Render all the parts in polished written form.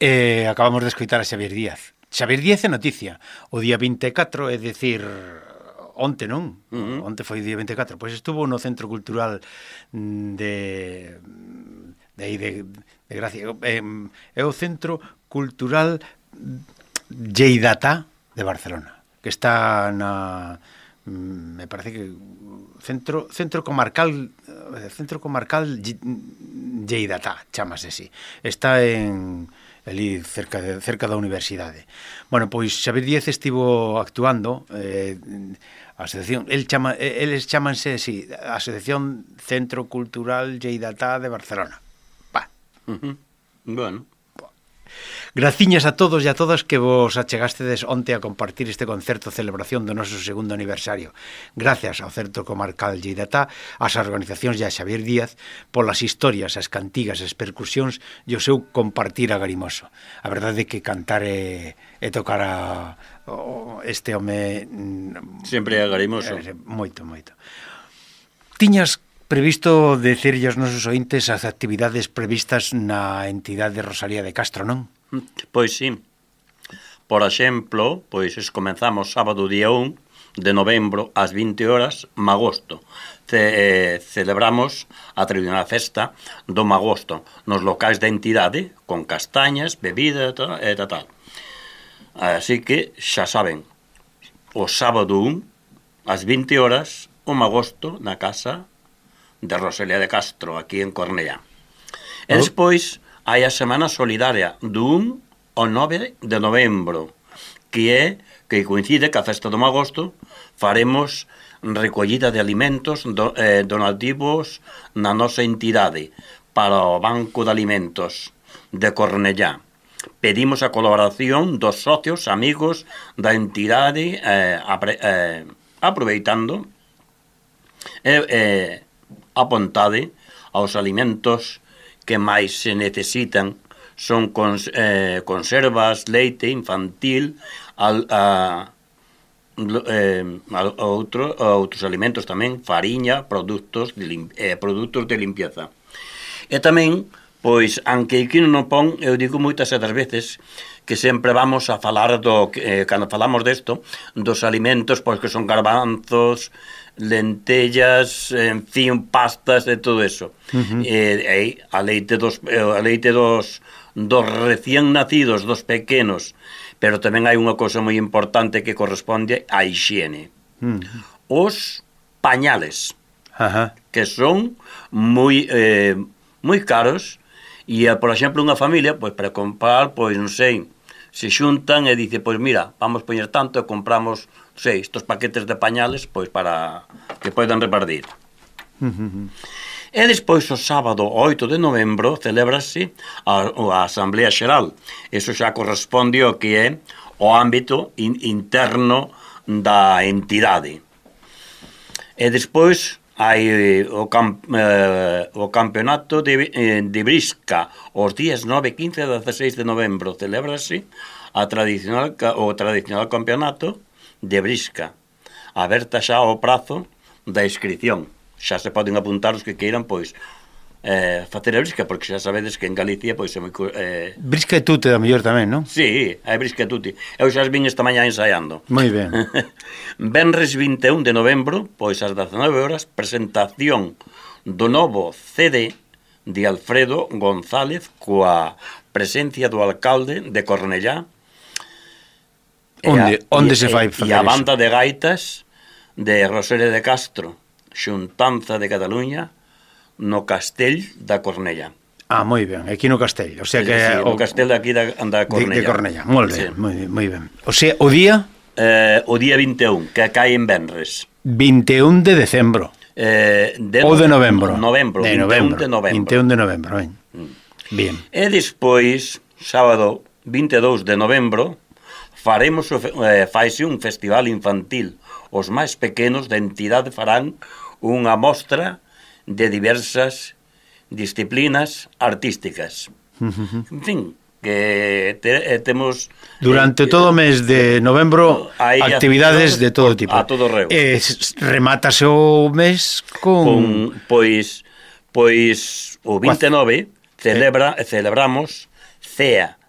Acabamos de escoitar a Xavier Díaz. Xavier Díaz é noticia. O día 24, é dicir, onte, non? Onte foi o día 24. Pois estuvo no Centro Cultural de Gracia. É o Centro Cultural Lleidatá de Barcelona, que está na... me parece que Centro Comarcal Lleidatá, chamase así. Está ali cerca da universidade. Bueno, pois Xavier Díaz estivo actuando a asociación, eles chamanse así, Asociación Centro Cultural Lleidatá de Barcelona. Bueno, graciñas a todos e a todas que vos achegastedes onte a compartir este concerto celebración do noso segundo aniversario. Gracias ao Centro Comarcal Lleidatá, ás organizacións e a Xavier Díaz polas historias, as cantigas, as percusións e o seu compartir agarimoso. A verdade é que cantar e tocar este home sempre é agarimoso. Moito, moito. Tiñas previsto decirlle aos nosos ointes as actividades previstas na entidade de Rosalía de Castro, non? Pois sí. Por exemplo, pois comenzamos sábado día 1 de novembro ás 20 horas, Magosto. Celebramos a tradicional festa do Magosto nos locais da entidade, con castañas, bebida e tal. Así que, xa saben, o sábado 1 ás 20 horas, o Magosto na casa de Rosalía de Castro, aquí en Cornellá. E despois hai a Semana Solidaria do 1 ao 9 de novembro, que coincide que a festa do Magosto faremos recollida de alimentos donativos na nosa entidade para o Banco de Alimentos de Cornellá. Pedimos a colaboración dos socios, amigos da entidade, aproveitando apontade aos alimentos que máis se necesitan son conservas, leite infantil, outros alimentos tamén, fariña, produtos de limpieza. E tamén, pois, aunque aquí non pon, eu digo moitas das veces que sempre vamos a falar cando falamos desto, dos alimentos, pois que son garbanzos, lentellas, en fin, pastas e todo eso. A leite dos recién nacidos, dos pequenos, pero tamén hai unha cousa moi importante que corresponde á hixiene. Os pañales, que son moi caros, e, por exemplo, unha familia, pois, para comprar, pois, non sei, se xuntan e dice, pois, mira, vamos poñer tanto e compramos, non sei, estos paquetes de pañales, pois, para que poidan repartir. E despois, o sábado 8 de novembro, celébrase a Asamblea Xeral. Eso xa corresponde ao que é o ámbito interno da entidade. E despois hai o campeonato de brisca os días 9, 15 e 16 de novembro. Celébrase o tradicional campeonato de brisca, aberta xa ao prazo da inscripción. Xa se poden apuntar os que queiran, pois, facer a brisca, porque xa sabedes que en Galicia, pois, é moi... Brisca e tute, a mellor tamén, non? Sí, hai brisca e tute. Eu xa vin esta mañá ensaiando. Moi ben. Venres 21 de novembro, pois, ás 19 horas, presentación do novo CD de Alfredo González coa presencia do alcalde de Cornellá. Onde se fai facer iso? E a banda de gaitas de Rosalía de Castro, xuntanza de Cataluña, no Castell da Cornellá. Moi ben, aquí no Castell. O sea que sí, o Castell aquí da Cornellá. De Cornellá, moi ben, moi ben. O sea, o día? O día 21, que cae en Venres. 21 de decembro. Ou de novembro? 21 de novembro. 21 de novembro, ben. Bien. E despois, sábado 22 de novembro, faise un festival infantil. Os máis pequenos da entidade farán unha mostra de diversas disciplinas artísticas. En fin, que temos... Durante todo o mes de novembro, actividades de todo tipo. A todo reo. Remátase o mes con... Pois o 29 celebramos CEA,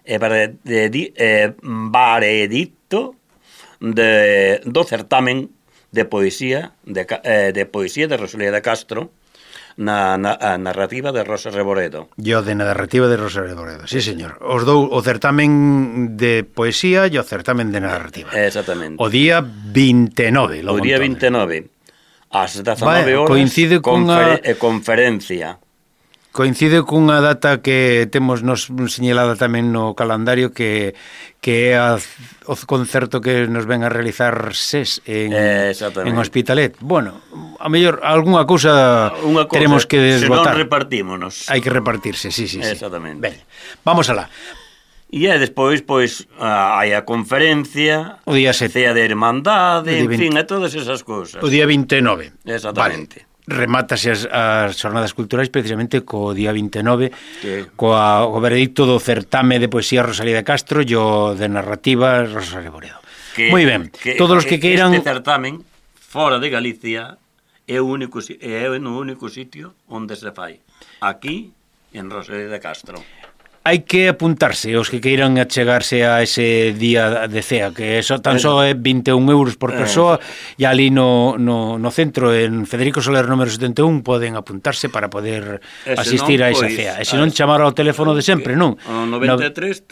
veredicto do certamen de poesía de Rosalía de Castro na narrativa de Rosa Reboredo. Yo de narrativa de Rosa Reboredo, sí, señor. Os dou o certamen de poesía e o certamen de narrativa. Exactamente. O día 29. O día 29. Ás 19 horas, coincide conferencia. Coincide cunha data que temos nos señalada tamén no calendario que é o concerto que nos ven a realizar SES en Hospitalet. Bueno, a mellor algunha cousa teremos que desbotar. Se non repartímonos. Hai que repartirse, sí. Exactamente. Ben, vamos alá. E despois, pois, hai a conferencia, o día 7, cea de hermandade, en fin, e todas esas cousas. O día 29. Exactamente. Vale. Remátase as xornadas culturais precisamente co día 29, co veredicto do certame de poesía Rosalía de Castro e o de narrativa Rosa Reboredo. Moi ben, todos os que queiran... Este certamen, fora de Galicia, é no único sitio onde se fai. Aquí, en Rosalía de Castro. Hai que apuntarse os que queiran achegarse a ese día de cea, que tan só é 21 euros por persoa, e ali no centro, en Federico Soler número 71, poden apuntarse para poder asistir a esa cea. E se non, chamar ao teléfono de sempre, non? 93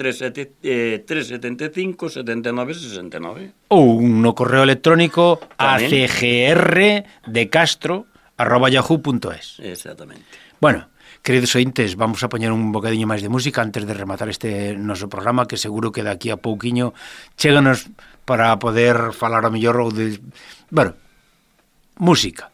375 79 69. Ou no correo electrónico acgrdecastro@yahoo.es. Exactamente. Bueno, queridos ointes, vamos a poñer un bocadiño máis de música antes de rematar este noso programa, que seguro que daqui a pouquiño chéganos para poder falar ao mellor ou de... Bueno, música.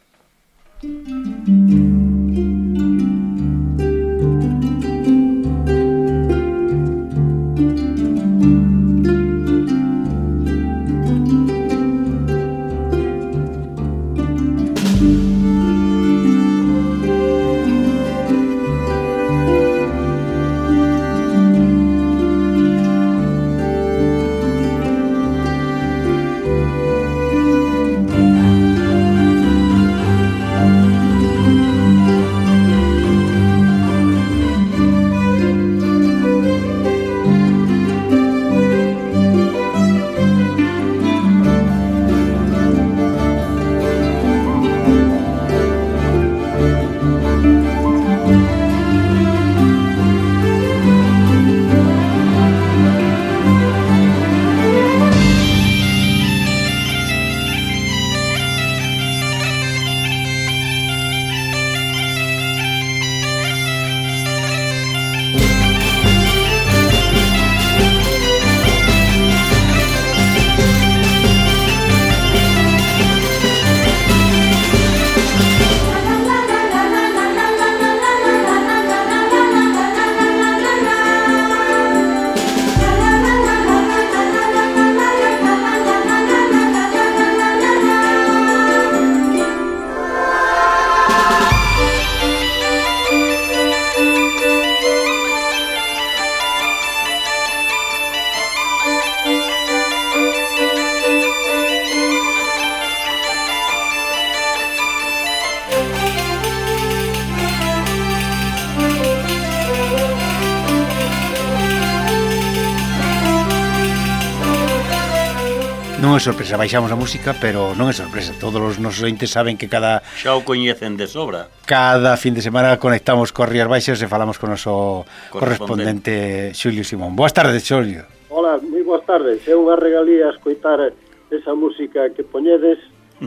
Non é sorpresa, baixamos a música, pero non é sorpresa. Todos os nosos ointes saben que xa o coñecen de sobra. Cada fin de semana conectamos con Rías Baixas e falamos con o noso correspondente Xulio Simón. Boas tardes, Xulio. Hola, moi boas tardes. É unha regalía escoitar esa música que poñedes,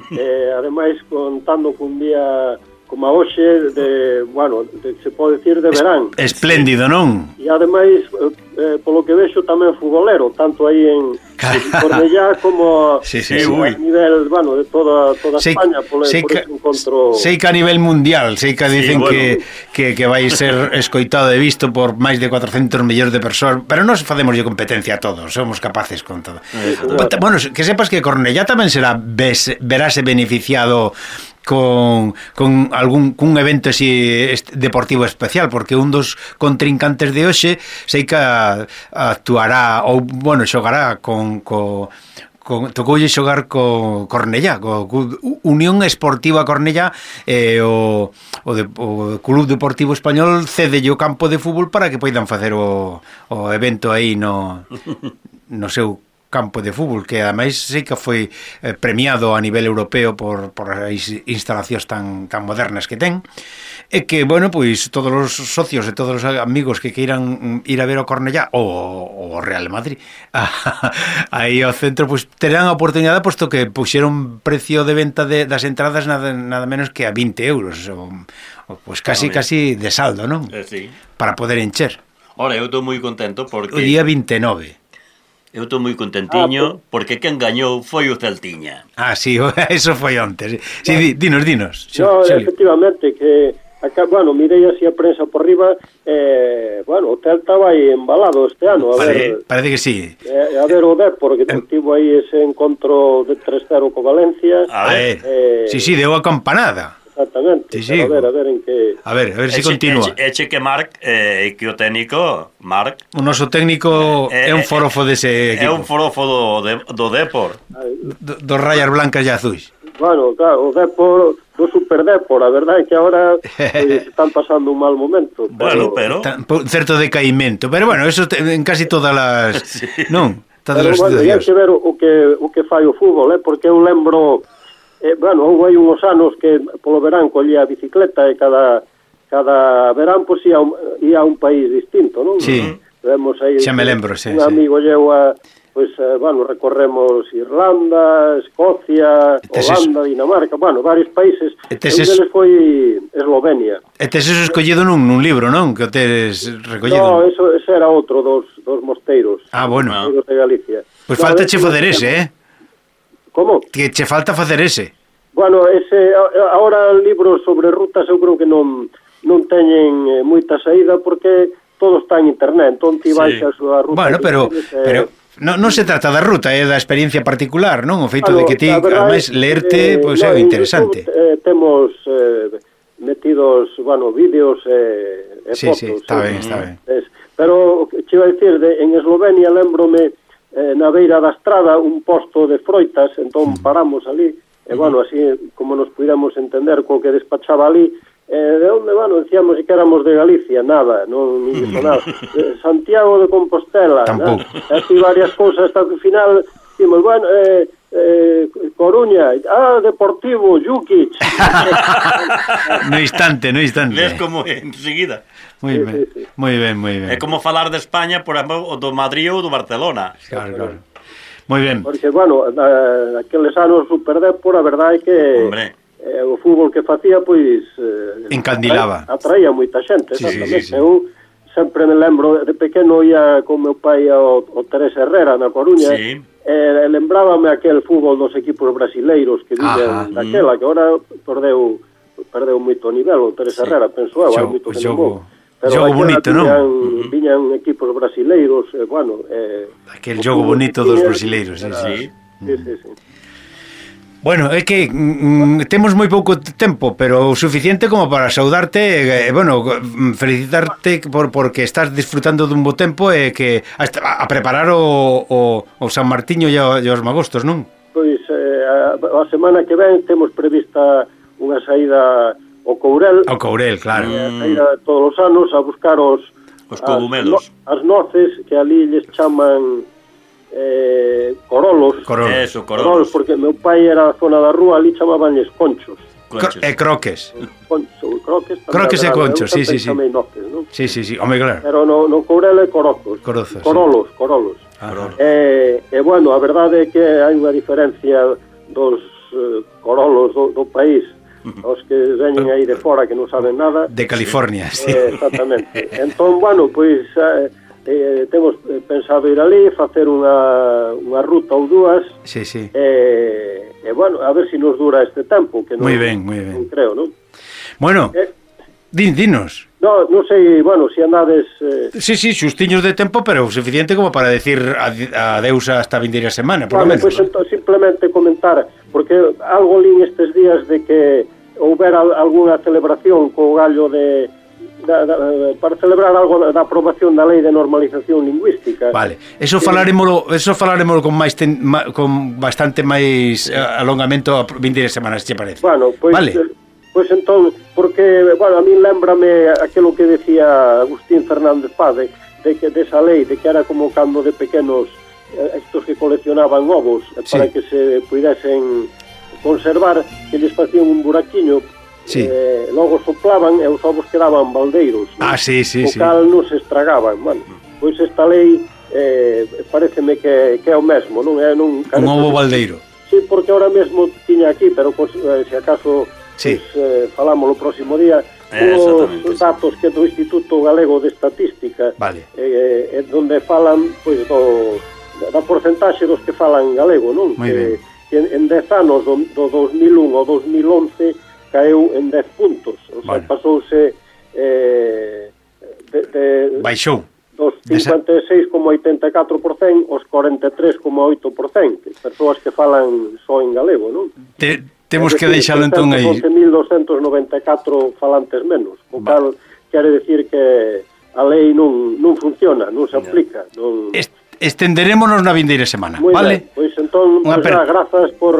ademais contando cun día como a hoxe se pode decir de verán. Espléndido, non? E ademais, polo que vexo tamén futbolero, tanto aí en Cornellá como a nivel, de toda España, por ese encontro. Sei que a nivel mundial, sei que dicen que vai ser escoitado e visto por máis de 400 millóns de persoas, pero nós facemos competencia a todos, somos capaces con todo. Bueno, que sepas que Cornellá tamén verase beneficiado con cun evento así deportivo especial, porque un dos contrincantes de hoxe sei que actuará ou, xogará co tocoulle xogar co Cornellá, co Unión Esportiva Cornellá, o Club Deportivo Español cede o campo de fútbol para que poidan facer o evento aí no seu campo de fútbol, que ademais sí que foi premiado a nivel europeo por as instalacións tan modernas que ten, e que, bueno, pois todos os socios e todos os amigos que queiran ir a ver o Cornellá ou o Real Madrid aí ao centro, pois terán a oportunidade, posto que puxeron precio de venta das entradas nada menos que a 20 euros, pois casi de saldo, non? Sí. Para poder encher. Ora, eu estou moi contento porque... O día 29. Eu estou moi contentiño porque quen gañou foi o Celtiña. Sí, eso foi onte. Sí, dinos. No, efectivamente, que acá, bueno, mirei así a prensa por riba, bueno, o Celta vai embalado este ano, parece que sí. A ver o Depor, que tivo aí ese encontro de 3-0 co Valencia. Sí, deu a campanada. Exactamente, sí. A ver en que... A ver se continúa. Eche que Marc, que o técnico, Marc... O noso técnico é un forofo dese equipo. É un forofo do Depor. Dos rayas blancas e azuis. Bueno, claro, o Depor, do Super Depor, a verdade é que agora están pasando un mal momento. Pero... Un certo decaimento, pero bueno, eso en casi todas as... Sí. Non? Todas as situacións. Hai que ver o que fai o fútbol, porque eu lembro... bueno, houve aí unhos anos que polo verán collía a bicicleta e cada verán pois ia a un país distinto, non? Sí, vemos aí, xa me lembro, sí. Un amigo llevo bueno, recorremos Irlanda, Escocia, Holanda, Dinamarca, bueno, varios países. Un deles foi Eslovenia. E tes eso escollido nun libro, non? Que o tes recollido? No, ese era outro dos mosteiros. Bueno. Mosteiros de Galicia. Pois falta che fazer ese, Como? Que che falta facer ese. Bueno, ahora libros sobre rutas eu creo que non teñen moita saída porque todo está en internet, entón ti baixas a ruta. Bueno, pero non se trata da ruta, é da experiencia particular, non? O feito de que ti, ademais, leerte, pois é interesante. Temos metidos, bueno, vídeos e fotos. Sí, está ben. Pero, che iba a dicir, en Eslovenia lembrome na beira da estrada un posto de froitas, entón paramos ali, e bueno, así como nos puidamos entender co que despachaba ali, de onde, bueno, decíamos que éramos de Galicia, nada, non dixo nada. Santiago de Compostela, así varias cousas, hasta que ao final, decimos, bueno, Coruña, Deportivo, Jukic. No instante. Ves como enseguida. Moi ben. É como falar de España, por exemplo, o do Madrid ou do Barcelona. Claro. Moi ben. Porque, bueno, aqueles anos Super Depor, a verdade é que o fútbol que facía, pois... encandilaba. Atraía moita xente, exactamente. Sí. Eu sempre me lembro, de pequeno ia con meu pai ao Teresa Herrera na Coruña, lembrábame aquel fútbol dos equipos brasileiros que viñan daquela, que agora perdeu moito nivel o Teresa Herrera, penso eu, hai moito que non vou. Jogo bonito, non? Viñan equipos brasileiros, bueno... aquel jogo bonito dos brasileiros, sí. Bueno, é que temos moi pouco tempo, pero o suficiente como para saudarte, bueno, felicitarte porque estás disfrutando dun bo tempo e que a preparar o San Martiño e os magostos, non? Pois a semana que ven temos prevista unha saída ao Courel. Ao Courel, claro. Saída todos os anos a buscar os cogumelos. As noces, que ali lles chaman corolos. Corolos, porque meu pai era a zona da rúa, ali chamabanlles conchos. E croques. Croques e conchos, sí. Noces, ¿no? Sí, home, claro. Pero no Courel é corolos. Corolos. E bueno, a verdade é que hai unha diferencia dos corolos do país, os que veñen aí de fora que non saben nada. De California, sí. Exactamente. Entón, bueno, pois temos pensado ir ali, facer unha ruta ou dúas. Sí. E bueno, a ver se nos dura este tempo, que non, moi ben. Non creo, non? Bueno, dinos. Non sei, bueno, se andades... Sí, xustiños de tempo, pero suficiente como para decir adeus hasta a vindeira semana, por lo menos. Pois entón, simplemente comentar, porque algo lín estes días de que houbera algunha celebración co gallo de para celebrar algo da aprobación da Lei de Normalización Lingüística. Vale, eso falaremoslo con con bastante máis alongamento a 20 semanas, che parece? Bueno, pois vale. Pois entón, porque, bueno, a mí lembrame aquilo que decía Agustín Fernández Pade, de que desa lei, de que era como cando de pequenos estos que coleccionaban ovos, para que se puidesen conservar, que lles facían un buraquiño, logo soplaban e os ovos quedaban baldeiros, sí, o cal non se estragaban. Bueno, pois esta lei pareceme que é o mesmo, non é un ovo baldeiro. Sí, porque ahora mesmo tiña aquí, pero se acaso falamos o próximo día, os datos que do Instituto Galego de Estatística, donde falan pois da porcentaxe dos que falan galego, non? Que en 10 anos do 2001 ao 2011 caeu en 10 puntos, o sea, pasouse baixou dos 56,84% aos 43,8%, persoas que falan só en galego, non? Temos que deixalo entón aí. 11.294 falantes menos, o cal quere decir que a lei non funciona, non se aplica. Estenderémonos na vindeira semana, vale? Pois entón, grazas por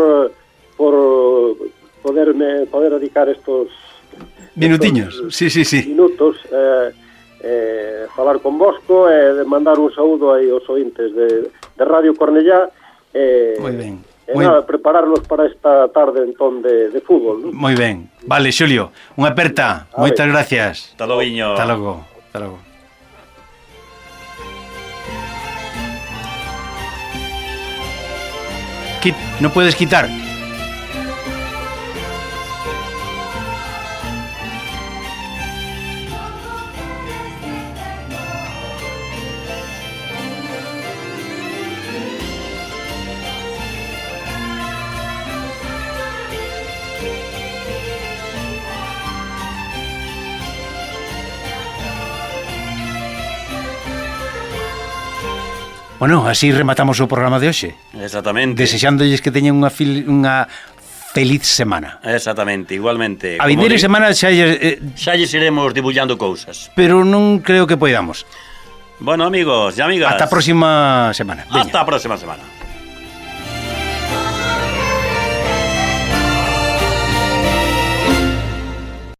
poder dedicar estos minutiños, minutos falar con vosco e de mandar un saúdo aí aos ointes de Radio Cornellá. Moi ben. Nada, prepararnos para esta tarde entón de fútbol, non? Moi ben. Vale, Xulio, unha aperta. Moitas gracias. Hasta logo. Hasta logo. No puedes quitar. Bueno, así rematamos o programa de hoxe. Exactamente. Desexándolles que teñan unha feliz semana. Exactamente, igualmente. A vindeira semana xa lles iremos dibullando cousas. Pero non creo que podamos. Bueno, amigos e amigas. Hasta a próxima semana. Hasta a próxima semana.